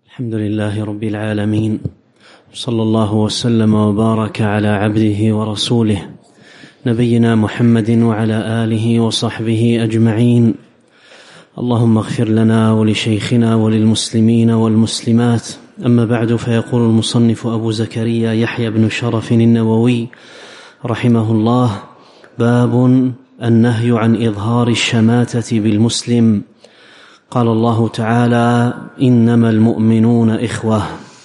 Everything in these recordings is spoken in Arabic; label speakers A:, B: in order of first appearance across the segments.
A: الحمد لله رب العالمين، صلى الله وسلم وبارك على عبده ورسوله نبينا محمد وعلى آله وصحبه أجمعين. اللهم اغفر لنا ولشيخنا وللمسلمين والمسلمات. أما بعد، فيقول المصنف أبو زكريا يحيى بن شرف النووي رحمه الله: باب النهي عن إظهار الشماتة بالمسلم. قال الله تعالى: إنما المؤمنون إخوة.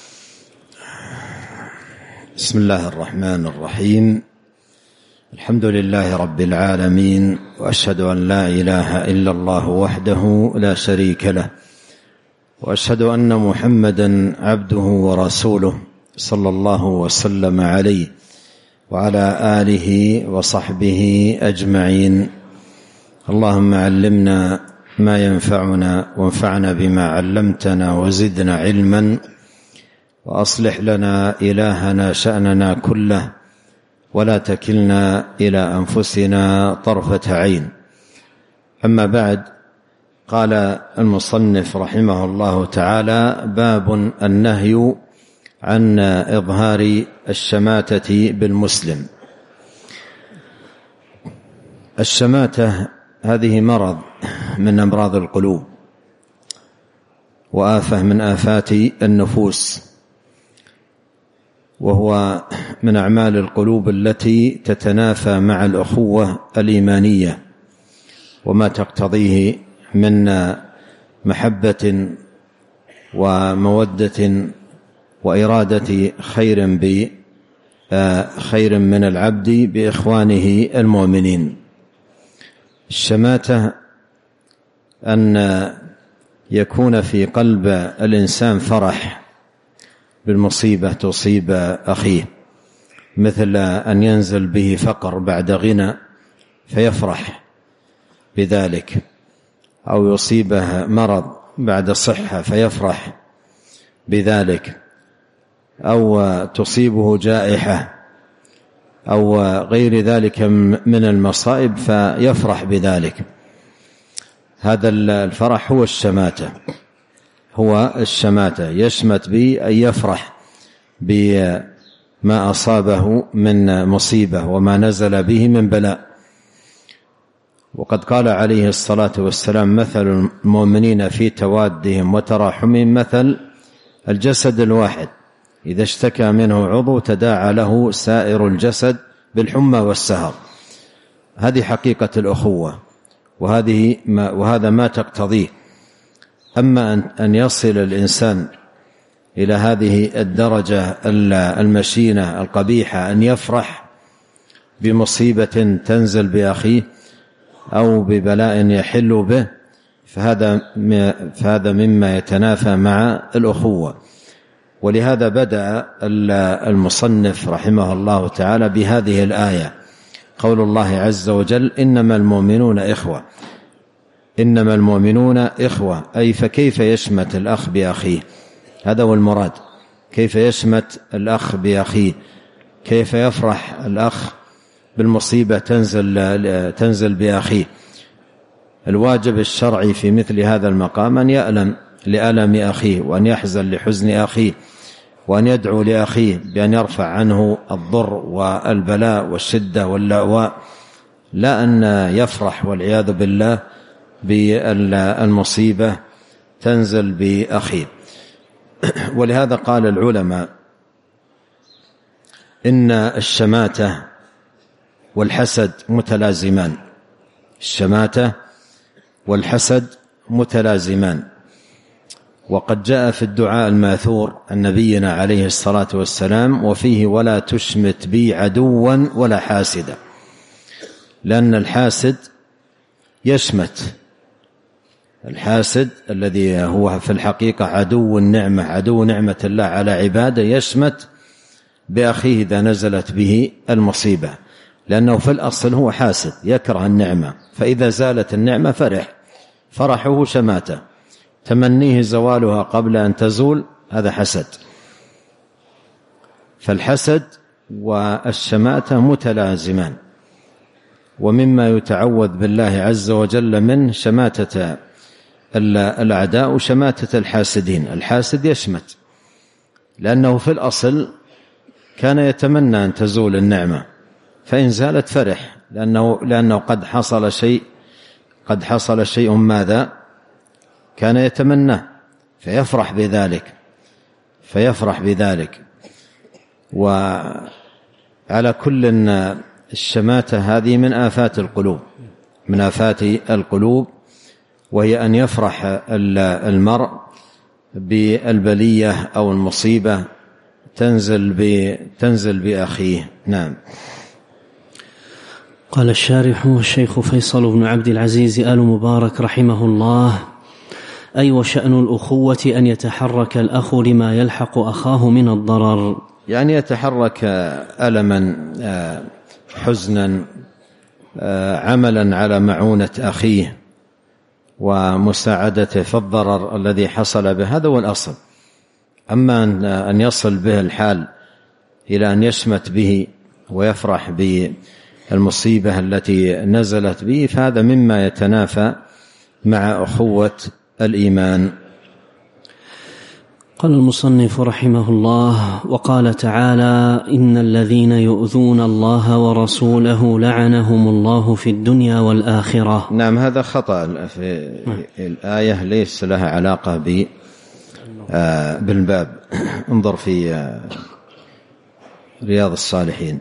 B: بسم الله الرحمن الرحيم. الحمد لله رب العالمين، وأشهد أن لا إله إلا الله وحده لا شريك له، وأشهد أن محمدا عبده ورسوله صلى الله وسلم عليه وعلى آله وصحبه أجمعين. اللهم علمنا ما ينفعنا وانفعنا بما علمتنا وزدنا علما، وأصلح لنا إلهنا شأننا كله، ولا تكلنا إلى أنفسنا طرفة عين. أما بعد، قال المصنف رحمه الله تعالى: باب النهي عن إظهار الشماتة بالمسلم. الشماتة هذه مرض من أمراض القلوب، وآفة من آفات النفوس، وهو من أعمال القلوب التي تتنافى مع الأخوة الإيمانية وما تقتضيه من محبة ومودة وإرادة خير من العبد بإخوانه المؤمنين. الشماتة أن يكون في قلب الإنسان فرح بالمصيبة تصيب أخيه، مثل أن ينزل به فقر بعد غنى فيفرح بذلك، أو يصيبه مرض بعد صحة فيفرح بذلك، أو تصيبه جائحة أو غير ذلك من المصائب فيفرح بذلك. هذا الفرح هو الشماتة، يشمت به أن يفرح بما أصابه من مصيبة وما نزل به من بلاء. وقد قال عليه الصلاة والسلام: مثل المؤمنين في توادهم وتراحمهم مثل الجسد الواحد، إذا اشتكى منه عضو تداعى له سائر الجسد بالحمى والسهر. هذه حقيقة الأخوة، وهذا ما تقتضيه. أما أن يصل الإنسان إلى هذه الدرجة المشينة القبيحة، أن يفرح بمصيبة تنزل بأخيه أو ببلاء يحل به، فهذا مما يتنافى مع الأخوة. ولهذا بدأ المصنف رحمه الله تعالى بهذه الآية، قول الله عز وجل: إنما المؤمنون إخوة. إنما المؤمنون إخوة، أي فكيف يشمت الأخ بأخيه؟ هذا هو المراد، كيف يشمت الأخ بأخيه، كيف يفرح الأخ بالمصيبة تنزل بأخيه. الواجب الشرعي في مثل هذا المقام أن يألم لألم أخيه، وأن يحزن لحزن أخيه، وأن يدعو لأخيه بأن يرفع عنه الضر والبلاء والشدة واللأواء، لا أن يفرح والعياذ بالله بالمصيبة تنزل بأخيه. ولهذا قال العلماء إن الشماتة والحسد متلازمان. الشماتة والحسد متلازمان. وقد جاء في الدعاء الماثور عن نبينا عليه الصلاة والسلام وفيه: ولا تشمت بي عدوا ولا حاسدا. لأن الحاسد يشمت، الحاسد الذي هو في الحقيقة عدو النعمة، عدو نعمة الله على عباده، يشمت بأخيه إذا نزلت به المصيبة، لأنه في الأصل هو حاسد يكره النعمة، فإذا زالت النعمة فرحه شماتة، تمنيه زوالها قبل أن تزول، هذا حسد. فالحسد والشماتة متلازمان. ومما يتعوذ بالله عز وجل منه شماتة الأعداء شماتة الحاسدين. الحاسد يشمت لأنه في الأصل كان يتمنى أن تزول النعمة، فإن زالت فرح، لأنه قد حصل شيء ماذا كان يتمناه، فيفرح بذلك. وعلى كل الشماتة هذه من آفات القلوب، وهي أن يفرح المرء بالبلية أو المصيبة تنزل بأخيه. نعم.
A: قال الشارح الشيخ فيصل بن عبد العزيز آل مبارك رحمه الله: أي وشأن الأخوة أن يتحرك الأخ لما يلحق أخاه من الضرر،
B: يعني يتحرك ألما، حزنا، عملا على معونة أخيه ومساعدته في الضرر الذي حصل به، هذا هو الأصل. أما أن يصل به الحال إلى أن يشمت به ويفرح بالمصيبة التي نزلت به، فهذا مما يتنافى مع أخوة الإيمان.
A: قال المصنف رحمه الله: وقال تعالى: إن الذين يؤذون الله ورسوله لعنهم الله في الدنيا والآخرة.
B: نعم، هذا خطأ في الآية، ليس لها علاقة بالباب. انظر في رياض الصالحين.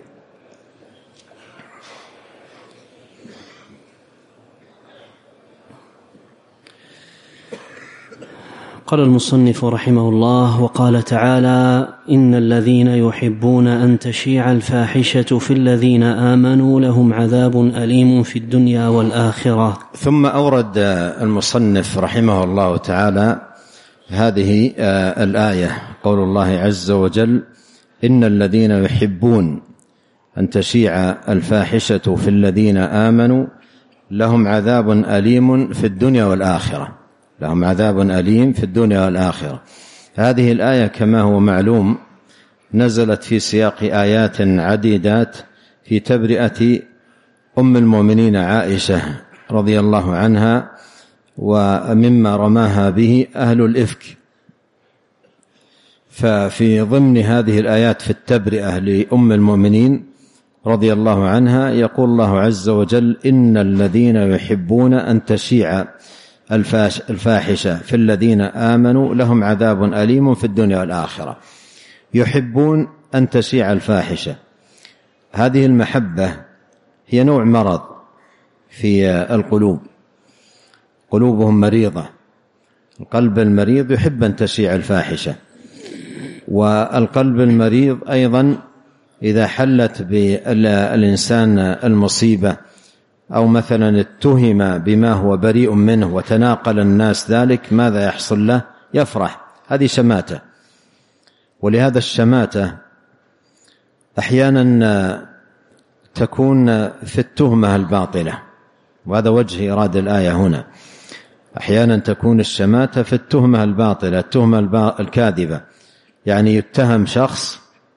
A: قال المصنف رحمه الله: وقال تعالى: إن الذين يحبون أن تشيع الفاحشة في الذين آمنوا لهم عذاب أليم في الدنيا والآخرة.
B: ثم أورد المصنف رحمه الله تعالى هذه الآية، قول الله عز وجل: إن الذين يحبون أن تشيع الفاحشة في الذين آمنوا لهم عذاب أليم في الدنيا والآخرة. لهم عذاب أليم في الدنيا والآخرة. هذه الآية كما هو معلوم نزلت في سياق آيات عديدات في تبرئة أم المؤمنين عائشة رضي الله عنها ومما رماها به أهل الإفك. ففي ضمن هذه الآيات في التبرئة لأم المؤمنين رضي الله عنها يقول الله عز وجل: إن الذين يحبون أن تشيع الفاحشة في الذين آمنوا لهم عذاب أليم في الدنيا والآخرة. يحبون أن تشيع الفاحشة، هذه المحبة هي نوع مرض في القلوب، قلوبهم مريضة. القلب المريض يحب أن تشيع الفاحشة، والقلب المريض أيضا إذا حلت بالإنسان المصيبة أو مثلا اتهم بما هو بريء منه وتناقل الناس ذلك، ماذا يحصل له؟ يفرح. هذه شماتة. ولهذا الشماتة أحيانا تكون في التهمة الباطلة، وهذا وجه إرادة الآية هنا. أحيانا تكون الشماتة في التهمة الباطلة، التهمة الكاذبة، يعني يتهم شخص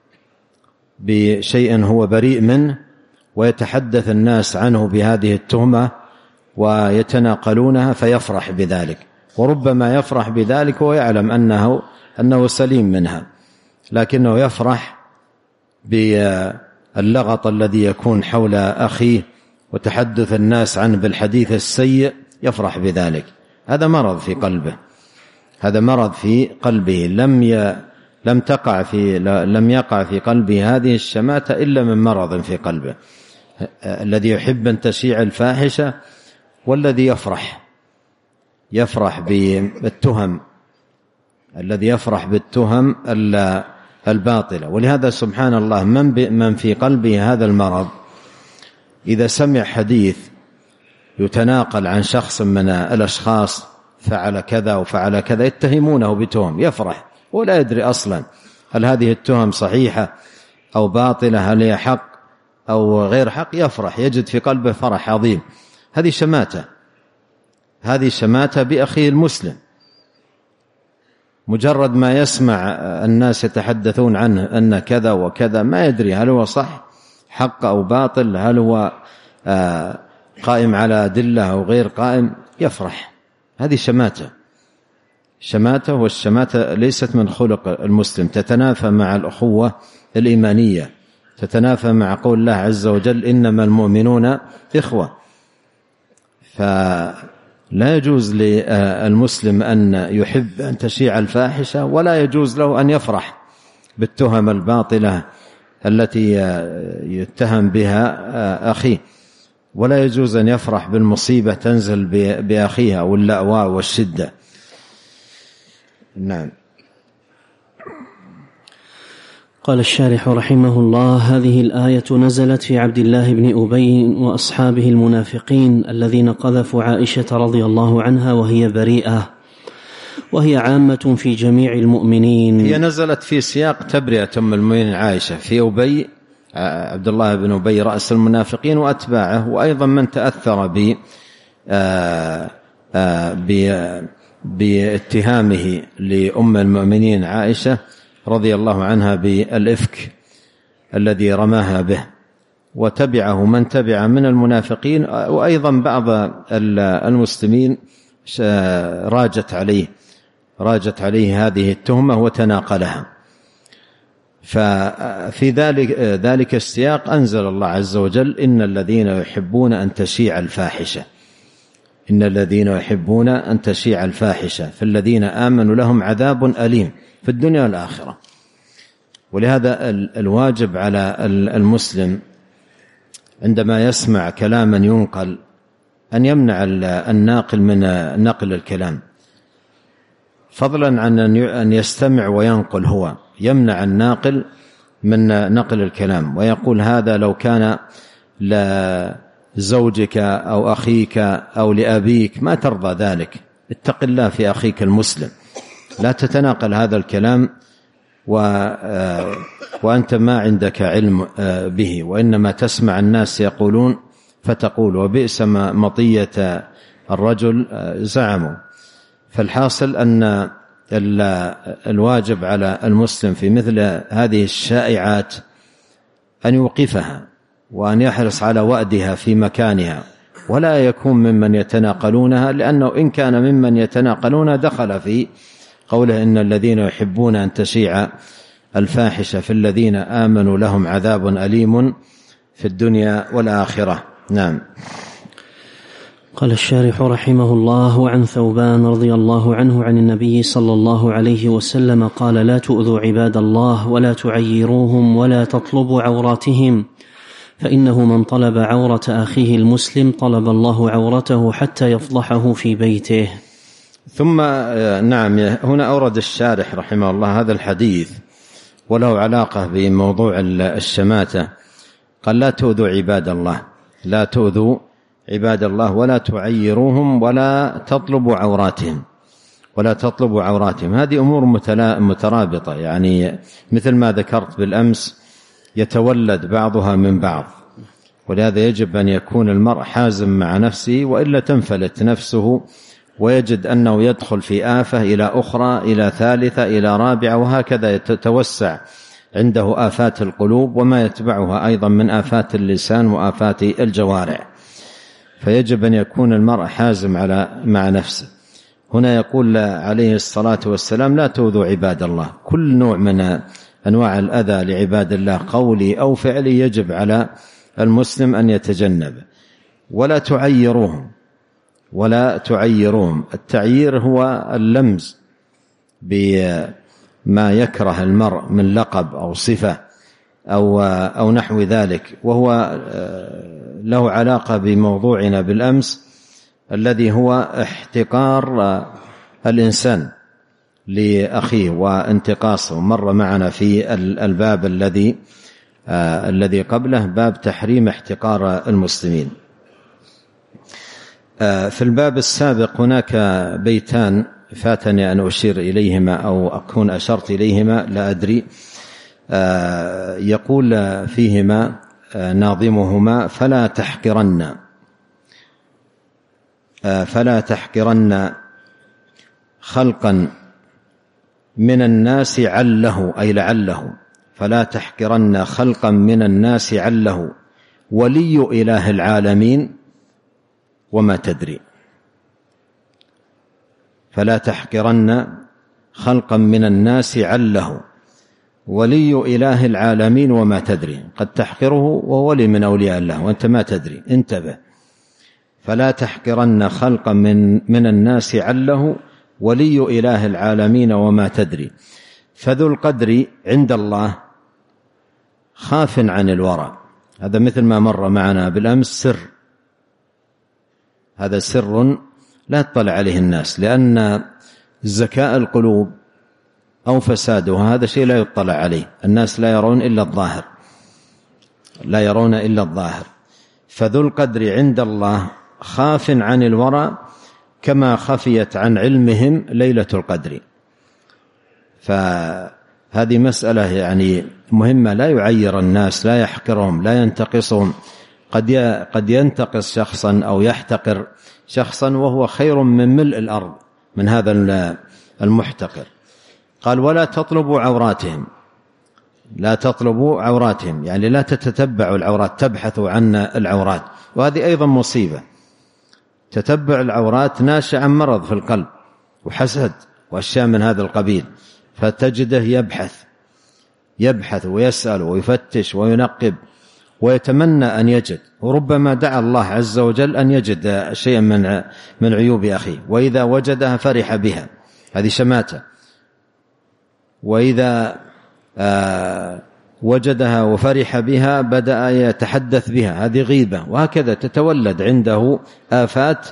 B: بشيء هو بريء منه ويتحدث الناس عنه بهذه التهمة ويتناقلونها فيفرح بذلك، وربما يفرح بذلك ويعلم أنه سليم منها، لكنه يفرح باللغط الذي يكون حول أخيه وتحدث الناس عنه بالحديث السيء، يفرح بذلك. هذا مرض في قلبه، هذا مرض في قلبه. لم يقع في قلبه هذه الشماتة إلا من مرض في قلبه. الذي يحب أن تشيع الفاحشة والذي يفرح بالتهم، الذي يفرح بالتهم الباطلة. ولهذا سبحان الله من في قلبه هذا المرض إذا سمع حديث يتناقل عن شخص من الأشخاص فعل كذا وفعل كذا، يتهمونه بتهم، يفرح ولا يدري أصلا هل هذه التهم صحيحة أو باطلة، هل هي حق أو غير حق، يفرح، يجد في قلبه فرح عظيم. هذه شماتة بأخيه المسلم. مجرد ما يسمع الناس يتحدثون عنه أن كذا وكذا، ما يدري هل هو صح حق أو باطل، هل هو قائم على أدلة أو غير قائم، يفرح هذه شماتة، والشماتة ليست من خلق المسلم، تتنافى مع الأخوة الإيمانية، تتنافى مع قول الله عز وجل إنما المؤمنون إخوة. فلا يجوز للمسلم أن يحب أن تشيع الفاحشة، ولا يجوز له أن يفرح بالتهم الباطلة التي يتهم بها أخيه، ولا يجوز أن يفرح بالمصيبة تنزل بأخيها واللأواء والشدة. نعم.
A: قال الشارح رحمه الله: هذه الآية نزلت في عبد الله بن أبي وأصحابه المنافقين الذين قذفوا عائشة رضي الله عنها وهي بريئة، وهي عامة في جميع المؤمنين.
B: هي نزلت في سياق تبرئة أم المؤمنين عائشة، في أبي عبد الله بن أبي رأس المنافقين وأتباعه، وأيضا من تأثر باتهامه لأم المؤمنين عائشة رضي الله عنها بالإفك الذي رماها به، وتبعه من تبع من المنافقين، وأيضا بعض المسلمين راجت عليه هذه التهمة وتناقلها. ففي ذلك السياق أنزل الله عز وجل: إن الذين يحبون أن تشيع الفاحشة، إن الذين يحبون أن تشيع الفاحشة فالذين آمنوا لهم عذاب أليم في الدنيا والآخرة. ولهذا الواجب على المسلم عندما يسمع كلاما ينقل أن يمنع الناقل من نقل الكلام، فضلا عن أن يستمع وينقل، هو يمنع الناقل من نقل الكلام ويقول: هذا لو كان لزوجك أو أخيك أو لأبيك ما ترضى ذلك. اتق الله في أخيك المسلم، لا تتناقل هذا الكلام وأنت ما عندك علم به، وإنما تسمع الناس يقولون فتقول: وبئس ما مطية الرجل زعموا. فالحاصل أن الواجب على المسلم في مثل هذه الشائعات أن يوقفها وأن يحرص على وأدها في مكانها، ولا يكون ممن يتناقلونها، لأنه إن كان ممن يتناقلونها دخل في قوله: إن الذين يحبون أن تشيع الفاحشة في الذين آمنوا لهم عذاب أليم في الدنيا والآخرة. نعم.
A: قال الشارح رحمه الله: عن ثوبان رضي الله عنه عن النبي صلى الله عليه وسلم قال: لا تؤذوا عباد الله ولا تعيروهم ولا تطلبوا عوراتهم، فإنه من طلب عورة أخيه المسلم طلب الله عورته حتى يفضحه في بيته.
B: ثم نعم، هنا أورد الشارح رحمه الله هذا الحديث وله علاقة بموضوع الشماتة. قال: لا تؤذوا عباد الله، لا تؤذوا عباد الله ولا تعيروهم ولا تطلبوا عوراتهم، ولا تطلبوا عوراتهم. هذه أمور مترابطة، يعني مثل ما ذكرت بالأمس يتولد بعضها من بعض، ولهذا يجب أن يكون المرء حازم مع نفسه، وإلا تنفلت نفسه ويجد أنه يدخل في آفة إلى أخرى إلى ثالثة إلى رابعة، وهكذا تتوسع عنده آفات القلوب وما يتبعها أيضا من آفات اللسان وآفات الجوارح. فيجب أن يكون المرء حازم مع نفسه. هنا يقول عليه الصلاة والسلام: لا تؤذوا عباد الله. كل نوع من أنواع الأذى لعباد الله قولي أو فعلي يجب على المسلم أن يتجنب. ولا تعيروهم، ولا تعيروهم. التعيير هو اللمز بما يكره المرء من لقب أو صفة أو نحو ذلك، وهو له علاقة بموضوعنا بالأمس الذي هو احتقار الإنسان لأخيه وانتقاصه. مر معنا في الباب الذي قبله باب تحريم احتقار المسلمين. في الباب السابق هناك بيتان فاتني أن أشير إليهما أو أكون أشرت إليهما لا أدري. يقول فيهما ناظمهما: فلا تحقرن خلقا من الناس عله، أي لعله، فلا تحقرن خلقا من الناس عله ولي إله العالمين وما تدري. فلا تحقرن خلقا من الناس عله ولي إله العالمين وما تدري. قد تحقره وهو ولي من أولياء الله وأنت ما تدري، انتبه. فلا تحقرن خلقا من الناس عله ولي إله العالمين وما تدري. فذو القدر عند الله خاف عن الورى، هذا مثل ما مر معنا بالأمس سر، هذا سر لا يطلع عليه الناس، لأن زكاء القلوب أو فسادها هذا شيء لا يطلع عليه، الناس لا يرون إلا الظاهر، لا يرون إلا الظاهر. فذو القدر عند الله خاف عن الورى كما خفيت عن علمهم ليلة القدر. فهذه مسألة يعني مهمة، لا يعير الناس، لا يحقرهم، لا ينتقصهم. قد ينتقص شخصا أو يحتقر شخصا وهو خير من ملء الأرض من هذا المحتقر. قال ولا تطلبوا عوراتهم، لا تطلبوا عوراتهم يعني لا تتتبعوا العورات، تبحثوا عن العورات، وهذه أيضا مصيبة. تتبع العورات ناشئ عن مرض في القلب وحسد وأشياء من هذا القبيل، فتجده يبحث ويسأل ويفتش وينقب ويتمنى أن يجد، وربما دعا الله عز وجل أن يجد شيئا من عيوب أخيه، وإذا وجدها فرح بها، هذه شماتة. وإذا وجدها وفرح بها بدأ يتحدث بها، هذه غيبة. وهكذا تتولد عنده آفات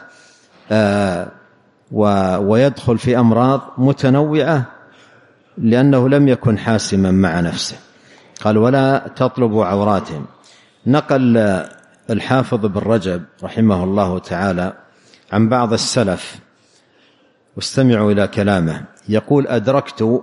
B: ويدخل في أمراض متنوعة لأنه لم يكن حاسما مع نفسه. قال ولا تطلبوا عوراتهم. نقل الحافظ بن رجب رحمه الله تعالى عن بعض السلف، واستمعوا إلى كلامه، يقول أدركت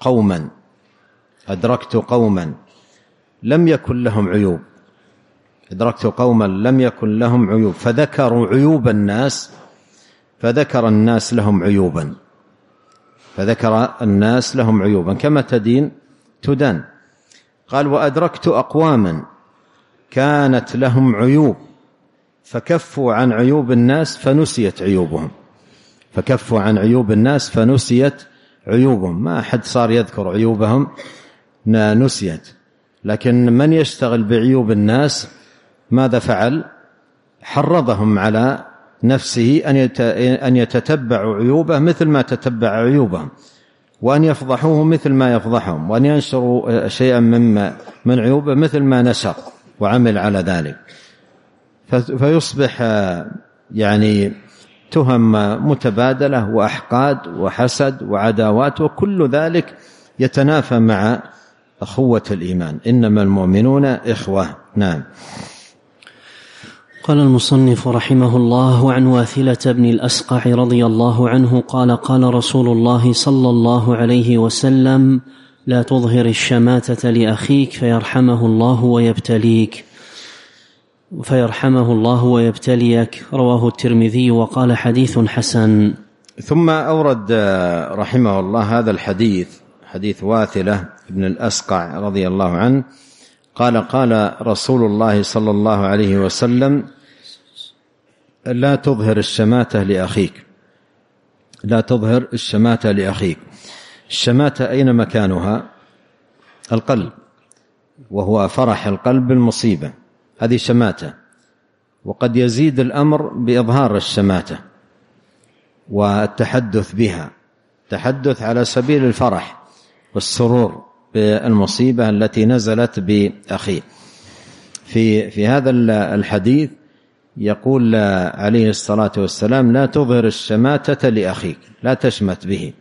B: قوما لم يكن لهم عيوب، أدركت قوما لم يكن لهم عيوب فذكروا عيوب الناس، فذكر الناس لهم عيوبا، فذكر الناس لهم عيوبا كما تدين تدان. قال وأدركت أقواما كانت لهم عيوب فكفوا عن عيوب الناس فنسيت عيوبهم، فكفوا عن عيوب الناس فنسيت عيوبهم. ما أحد صار يذكر عيوبهم، نسيت. لكن من يشتغل بعيوب الناس ماذا فعل؟ حرضهم على نفسه أن يتتبعوا عيوبه مثل ما تتبع عيوبهم، وأن يفضحوه مثل ما يفضحهم، وأن ينشروا شيئا من عيوبه مثل ما نشر وعمل على ذلك، فيصبح يعني تهم متبادلة وأحقاد وحسد وعداوات، وكل ذلك يتنافى مع أخوة الإيمان، إنما المؤمنون إخوة. نعم.
A: قال المصنف رحمه الله عن واثلة بن الأسقع رضي الله عنه قال قال رسول الله صلى الله عليه وسلم لا تظهر الشماتة لأخيك فيرحمه الله ويبتليك، رواه الترمذي وقال حديث حسن.
B: ثم أورد رحمه الله هذا الحديث، حديث واثلة بن الأسقع رضي الله عنه قال رسول الله صلى الله عليه وسلم لا تظهر الشماتة لأخيك، لا تظهر الشماتة لأخيك. الشماتة أين مكانها؟ القلب، وهو فرح القلب بالمصيبة، هذه شماتة. وقد يزيد الأمر بإظهار الشماتة والتحدث بها، تحدث على سبيل الفرح والسرور بالمصيبة التي نزلت بأخيه. في هذا الحديث يقول عليه الصلاة والسلام لا تظهر الشماتة لأخيك، لا تشمت به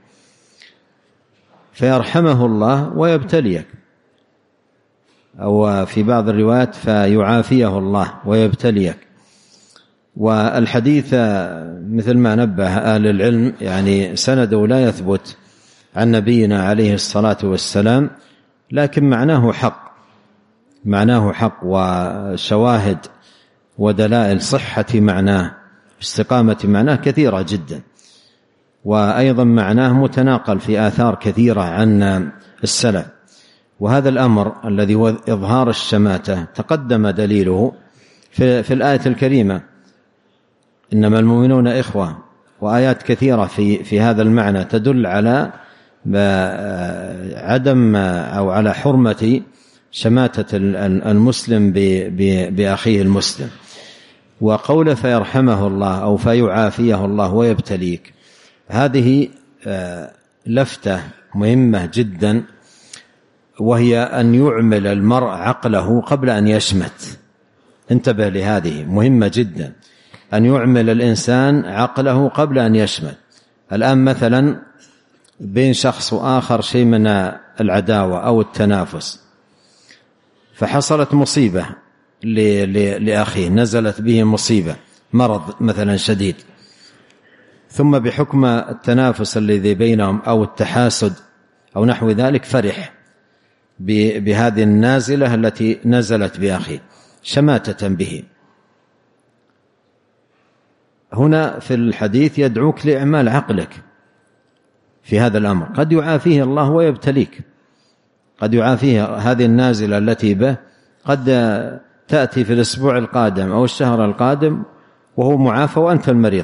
B: فيرحمه الله ويبتليك، أو في بعض الروايات فيعافيه الله ويبتليك. والحديث مثل ما نبه أهل العلم يعني سنده لا يثبت عن نبينا عليه الصلاة والسلام، لكن معناه حق وشواهد ودلائل صحة معناه استقامة معناه كثيرة جدا، وأيضا معناه متناقل في آثار كثيرة عن السلف. وهذا الأمر الذي هو إظهار الشماتة تقدم دليله في الآية الكريمة إنما المؤمنون إخوة، وآيات كثيرة في هذا المعنى تدل على عدم أو على حرمة شماتة المسلم بأخيه المسلم. وقوله فيرحمه الله أو فيعافيه الله ويبتليك، هذه لفتة مهمة جدا، وهي أن يعمل المرء عقله قبل أن يشمت. انتبه لهذه، مهمة جدا، أن يعمل الإنسان عقله قبل أن يشمت. الآن مثلا بين شخص وآخر شيء من العداوة أو التنافس، فحصلت مصيبة لأخيه، نزلت به مصيبة، مرض مثلا شديد، ثم بحكم التنافس الذي بينهم أو التحاسد أو نحو ذلك فرح بهذه النازلة التي نزلت بأخيه شماتة به. هنا في الحديث يدعوك لإعمال عقلك في هذا الأمر. قد يعافيه الله ويبتليك، قد يعافيه هذه النازلة التي به، قد تأتي في الأسبوع القادم أو الشهر القادم وهو معافى وأنت المريض،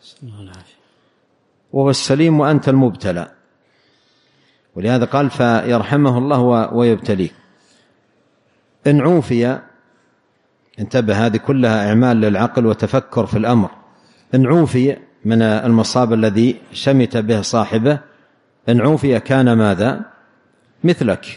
B: وهو السليم وأنت المبتلى. ولهذا قال فيرحمه الله ويبتليك. إن عوفي، انتبه، هذه كلها إعمال للعقل وتفكر في الأمر. إن عوفي من المصاب الذي شمت به صاحبه، إن عوفي كان ماذا؟ مثلك.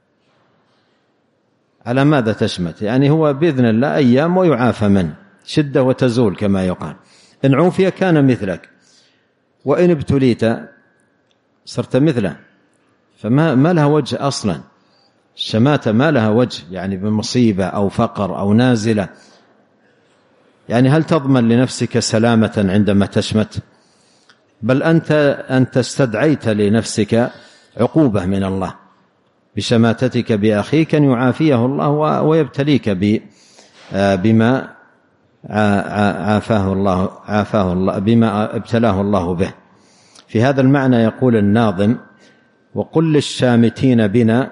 B: على ماذا تشمت؟ يعني هو بإذن الله أيام ويعافى منه، شدة وتزول كما يقال. إن عوفي كان مثلك، وإن ابتليت صرت مثله. فما لها وجه أصلا الشماتة، ما لها وجه، يعني بمصيبة أو فقر أو نازلة. يعني هل تضمن لنفسك سلامة عندما تشمت؟ بل أنت استدعيت لنفسك عقوبة من الله بشماتتك بأخيك، أن يعافيه الله ويبتليك بما عافاه الله بما ابتلاه الله به. في هذا المعنى يقول الناظم: وقل للشامتين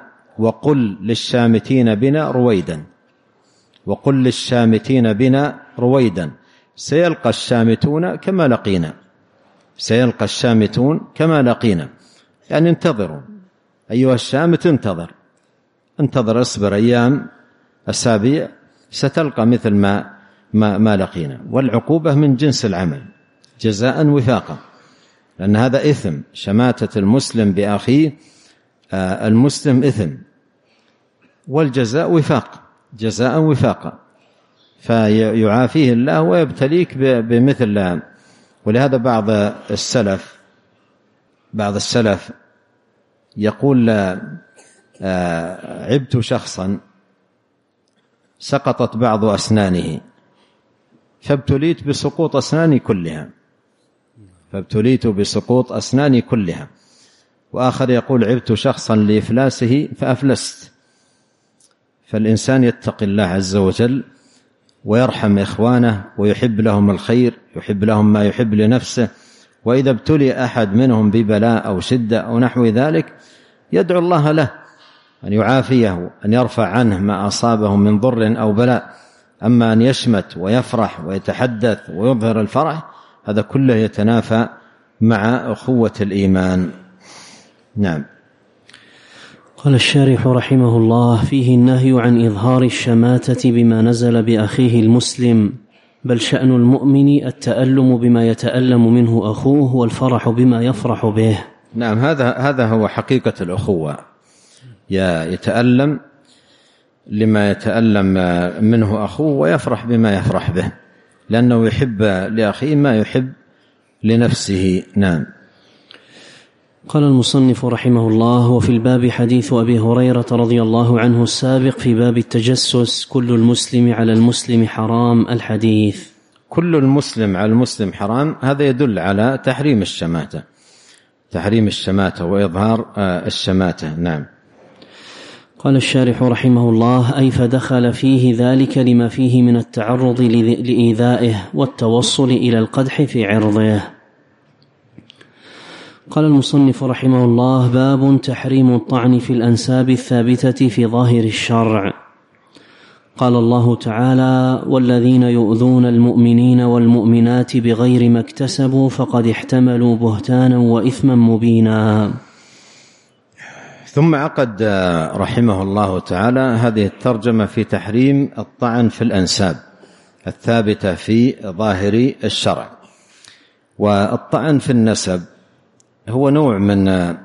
B: بنا رويدا، وقل للشامتين بنا رويدا، سيلقى الشامتون كما لقينا، سيلقى الشامتون كما لقينا. يعني انتظروا أيها الشامت، انتظر، اصبر أيام أسابيع ستلقى مثل ما لقينا. والعقوبة من جنس العمل، جزاء وفاقا، لأن هذا إثم. شماتة المسلم بأخيه المسلم إثم، والجزاء وفاق، جزاء وفاقا. فيعافيه الله ويبتليك بمثل. ولهذا بعض السلف يقول: عبت شخصا سقطت بعض أسنانه فابتليت بسقوط أسناني كلها. وآخر يقول: عبت شخصا لإفلاسه فأفلست. فالإنسان يتقي الله عز وجل ويرحم إخوانه ويحب لهم الخير، يحب لهم ما يحب لنفسه. وإذا ابتلي أحد منهم ببلاء أو شدة أو نحو ذلك يدعو الله له أن يعافيه، أن يرفع عنه ما أصابه من ضر أو بلاء. أما أن يشمت ويفرح ويتحدث ويظهر الفرح، هذا كله يتنافى مع أخوة الإيمان. نعم.
A: قال الشارح رحمه الله: فيه النهي عن إظهار الشماتة بما نزل بأخيه المسلم، بل شأن المؤمن التألم بما يتألم منه أخوه والفرح بما يفرح به.
B: نعم، هذا هو حقيقة الأخوة، يتألم لما يتألم منه أخوه ويفرح بما يفرح به، لأنه يحب لأخيه ما يحب لنفسه. نعم.
A: قال المصنف رحمه الله: وفي الباب حديث أبي هريرة رضي الله عنه السابق في باب التجسس: كل المسلم على المسلم حرام. الحديث.
B: كل المسلم على المسلم حرام، هذا يدل على تحريم الشماتة وإظهار الشماتة. نعم.
A: قال الشارح رحمه الله: أي فدخل فيه ذلك لما فيه من التعرض لإيذائه والتوصل إلى القدح في عرضه. قال المصنف رحمه الله: باب تحريم الطعن في الأنساب الثابتة في ظاهر الشرع. قال الله تعالى: والذين يؤذون المؤمنين والمؤمنات بغير ما اكتسبوا فقد احتملوا بهتانا وإثما مبينا.
B: ثم عقد رحمه الله تعالى هذه الترجمة في تحريم الطعن في الأنساب الثابتة في ظاهر الشرع. والطعن في النسب هو نوع من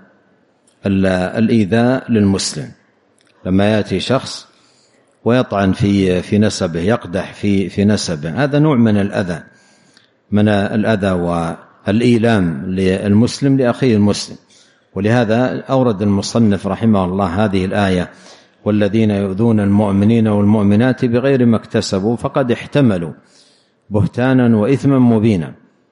B: الإيذاء للمسلم، لما يأتي شخص ويطعن في نسبه، يقدح في نسبه، هذا نوع من الأذى والإيلام للمسلم لأخيه المسلم. ولهذا أورد المصنف رحمه الله هذه الآية: والذين يؤذون المؤمنين والمؤمنات بغير ما اكتسبوا فقد احتملوا بهتانا وإثما مبينا.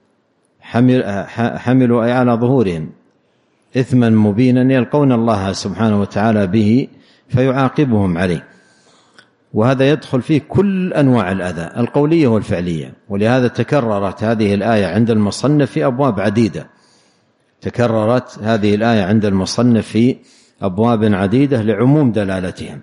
B: حملوا أي على ظهورهم إثما مبينا يلقون الله سبحانه وتعالى به فيعاقبهم عليه. وهذا يدخل فيه كل أنواع الأذى القولية والفعلية. ولهذا تكررت هذه الآية عند المصنف في أبواب عديدة، تكررت هذه الآية عند المصنف في أبواب عديدة لعموم دلالتهم.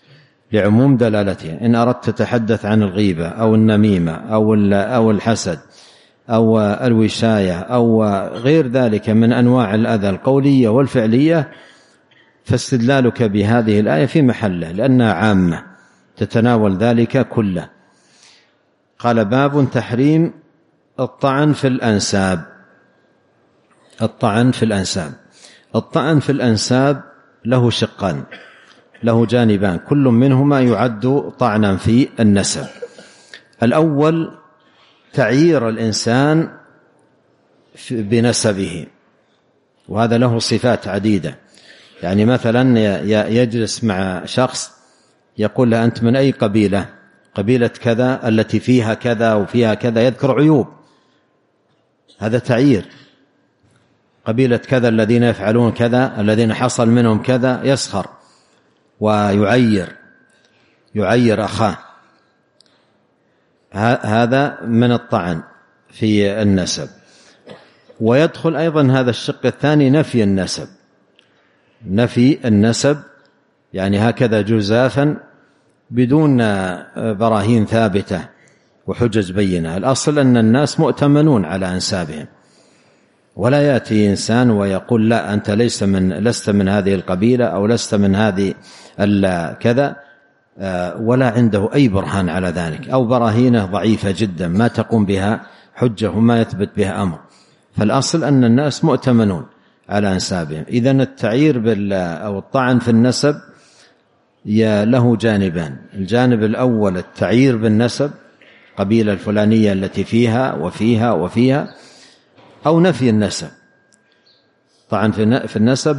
B: إن أردت تتحدث عن الغيبة أو النميمة أو الحسد أو الوشاية أو غير ذلك من أنواع الأذى القولية والفعلية، فاستدلالك بهذه الآية في محله، لأنها عامة تتناول ذلك كله. قال: باب تحريم الطعن في الأنساب. الطعن في الأنساب له شقان، له جانبان، كل منهما يعد طعنا في النسب. الأول تعيير الإنسان بنسبه، وهذا له صفات عديدة. يعني مثلا يجلس مع شخص يقول له: أنت من أي قبيلة؟ قبيلة كذا التي فيها كذا وفيها كذا، يذكر عيوب، هذا تعيير. قبيلة كذا الذين يفعلون كذا، الذين حصل منهم كذا، يسخر ويعير أخاه. هذا من الطعن في النسب. ويدخل أيضا هذا الشق الثاني نفي النسب، يعني هكذا جزافا بدون براهين ثابتة وحجج بينة. الأصل أن الناس مؤتمنون على أنسابهم، ولا يأتي إنسان ويقول: لا أنت لست من هذه القبيلة أو لست من هذه كذا، ولا عنده أي برهان على ذلك، أو براهينه ضعيفة جدا ما تقوم بها حجة وما يثبت بها أمر. فالأصل أن الناس مؤتمنون على أنسابهم. إذن التعيير أو الطعن في النسب له جانبان: الجانب الأول التعيير بالنسب، قبيلة الفلانية التي فيها وفيها وفيها، أو نفي النسب، طعن في النسب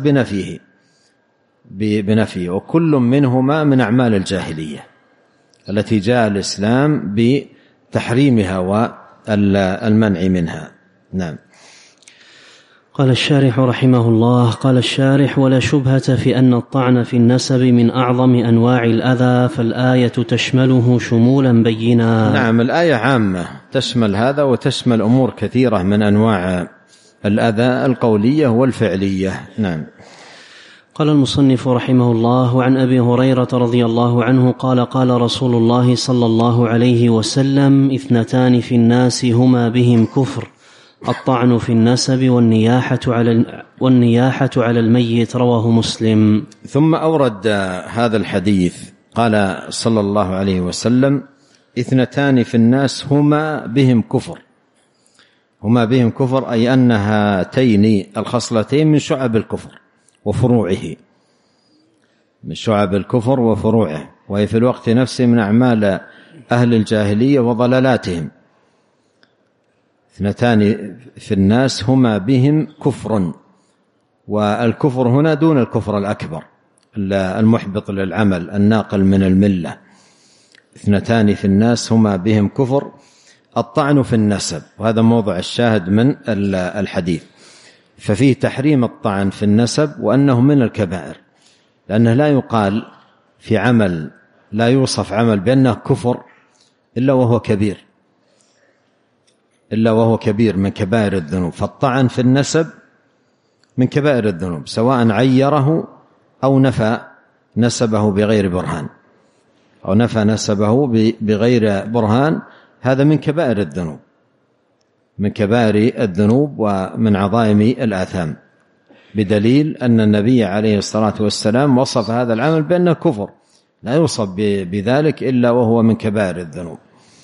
B: بنفيه. وكل منهما من أعمال الجاهلية التي جاء الإسلام بتحريمها والمنع منها. نعم.
A: قال الشارح رحمه الله: قال الشارح: ولا شبهة في أن الطعن في النسب من أعظم أنواع الأذى، فالآية تشمله شمولا بينا.
B: نعم، الآية عامة تشمل هذا وتشمل أمور كثيرة من أنواع الأذى القولية والفعلية. نعم.
A: قال المصنف رحمه الله: وعن أبي هريرة رضي الله عنه قال: قال رسول الله صلى الله عليه وسلم: 2 في الناس هما بهم كفر: الطعن في النسب والنياحة على الميت. رواه مسلم.
B: ثم أورد هذا الحديث، قال صلى الله عليه وسلم: 2 في الناس هما بهم كفر، أي أن هاتين الخصلتين من شعب الكفر وفروعه، وهي في الوقت نفسه من أعمال أهل الجاهلية وضلالاتهم. 2 في الناس هما بهم كفر، والكفر هنا دون الكفر الأكبر المحبط للعمل الناقل من الملة. 2 في الناس هما بهم كفر: الطعن في النسب، وهذا موضع الشاهد من الحديث. ففيه تحريم الطعن في النسب وأنه من الكبائر، لأنه لا يقال في عمل، لا يوصف عمل بأنه كفر إلا وهو كبير من كبائر الذنوب. فالطعن في النسب من كبائر الذنوب، سواء عيره أو نفى نسبه بغير برهان، أو نفى نسبه بغير برهان، هذا من كبائر الذنوب، من كبائر الذنوب ومن عظائم الآثام، بدليل أن النبي عليه الصلاة والسلام وصف هذا العمل بأنه كفر، لا يوصف بذلك إلا وهو من كبائر الذنوب.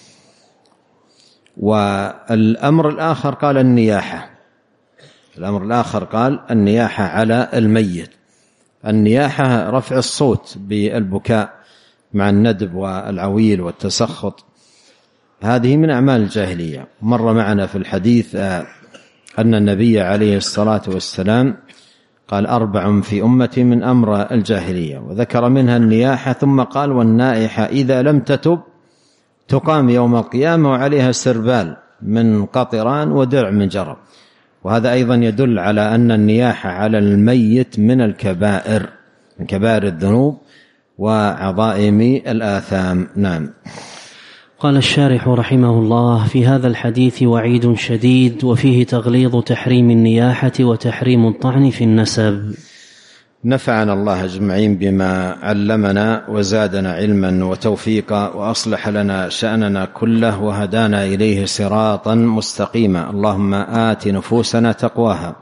B: والأمر الآخر قال النياحة، الأمر الآخر قال النياحة على الميت. النياحة رفع الصوت بالبكاء مع الندب والعويل والتسخط، هذه من أعمال الجاهلية. مر معنا في الحديث أن النبي عليه الصلاة والسلام قال 4 في أمتي من أمر الجاهلية، وذكر منها النياحة، ثم قال والنائحة إذا لم تتب تقام يوم القيامة وعليها سربال من قطران ودرع من جرب. وهذا أيضا يدل على أن النياحة على الميت من الكبائر، من كبائر الذنوب وعظائم الآثام. نعم.
A: قال الشارح رحمه الله: في هذا الحديث وعيد شديد، وفيه تغليظ تحريم النياحة وتحريم الطعن في النسب.
B: نفعنا الله أجمعين بما علمنا وزادنا علما وتوفيقا، وأصلح لنا شأننا كله، وهدانا إليه صراطا مستقيما. اللهم آت نفوسنا تقواها،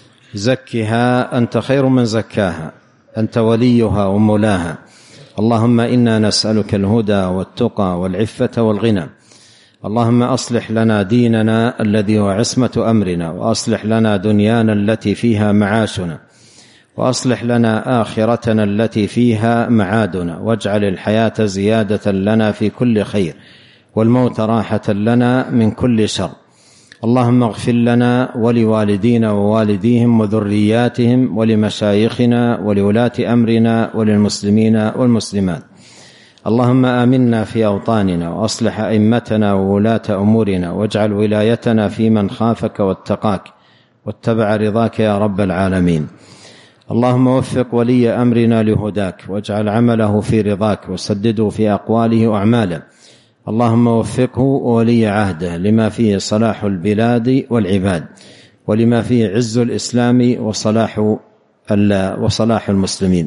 B: زكها أنت خير من زكاها، أنت وليها ومولاها. اللهم إنا نسألك الهدى والتقى والعفة والغنى. اللهم أصلح لنا ديننا الذي هو عصمة أمرنا، وأصلح لنا دنيانا التي فيها معاشنا، وأصلح لنا آخرتنا التي فيها معادنا، واجعل الحياة زيادة لنا في كل خير، والموت راحة لنا من كل شر. اللهم اغفر لنا ولوالدينا ووالديهم وذرياتهم ولمشايخنا ولولاة أمرنا وللمسلمين والمسلمات. اللهم آمنا في أوطاننا، وأصلح أئمتنا وولاة أمورنا، واجعل ولايتنا في من خافك واتقاك واتبع رضاك يا رب العالمين. اللهم وفق ولي أمرنا لهداك، واجعل عمله في رضاك، وسدده في أقواله وأعماله. اللهم وفقه وولي عهده لما فيه صلاح البلاد والعباد، ولما فيه عز الإسلام وصلاح المسلمين.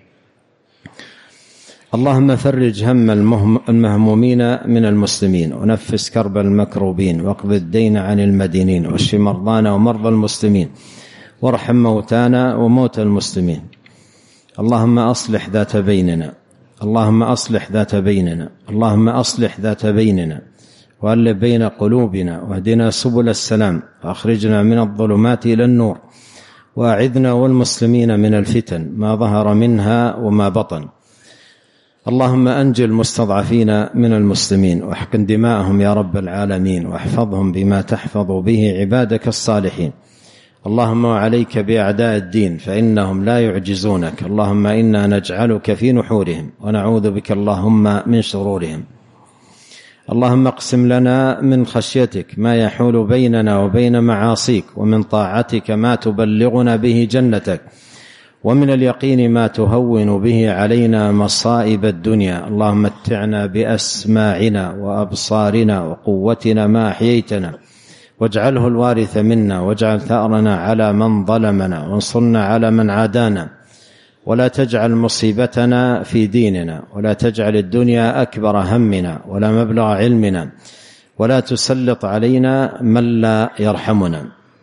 B: اللهم فرج هم المهمومين من المسلمين، ونفس كرب المكروبين، واقض الدين عن المدينين، واشف مرضانا ومرضى المسلمين، وارحم موتانا وموتى المسلمين. اللهم أصلح ذات بيننا، اللهم أصلح ذات بيننا، اللهم أصلح ذات بيننا، وألف بين قلوبنا، واهدنا سبل السلام، وأخرجنا من الظلمات إلى النور، وأعذنا والمسلمين من الفتن ما ظهر منها وما بطن. اللهم أنجِ المستضعفين من المسلمين، واحقن دماءهم يا رب العالمين، واحفظهم بما تحفظ به عبادك الصالحين. اللهم وعليك بأعداء الدين فإنهم لا يعجزونك. اللهم إنا نجعلك في نحورهم، ونعوذ بك اللهم من شرورهم. اللهم اقسم لنا من خشيتك ما يحول بيننا وبين معاصيك، ومن طاعتك ما تبلغنا به جنتك، ومن اليقين ما تهون به علينا مصائب الدنيا. اللهم متعنا بأسماعنا وأبصارنا وقوتنا ما أحييتنا، واجعله الوارث منا، واجعل ثأرنا على من ظلمنا، وانصرنا على من عادانا، ولا تجعل مصيبتنا في ديننا، ولا تجعل الدنيا أكبر همنا ولا مبلغ علمنا، ولا تسلط علينا من لا يرحمنا.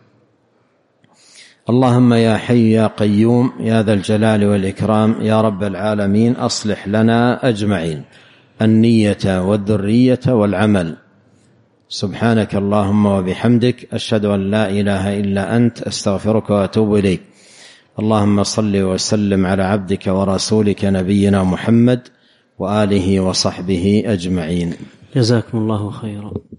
B: اللهم يا حي يا قيوم يا ذا الجلال والإكرام يا رب العالمين، أصلح لنا أجمعين النية والذرية والعمل. سبحانك اللهم وبحمدك، أشهد أن لا إله إلا أنت، أستغفرك وأتوب إليك. اللهم صل وسلم على عبدك ورسولك نبينا محمد وآله وصحبه أجمعين.
A: جزاكم الله خيرا.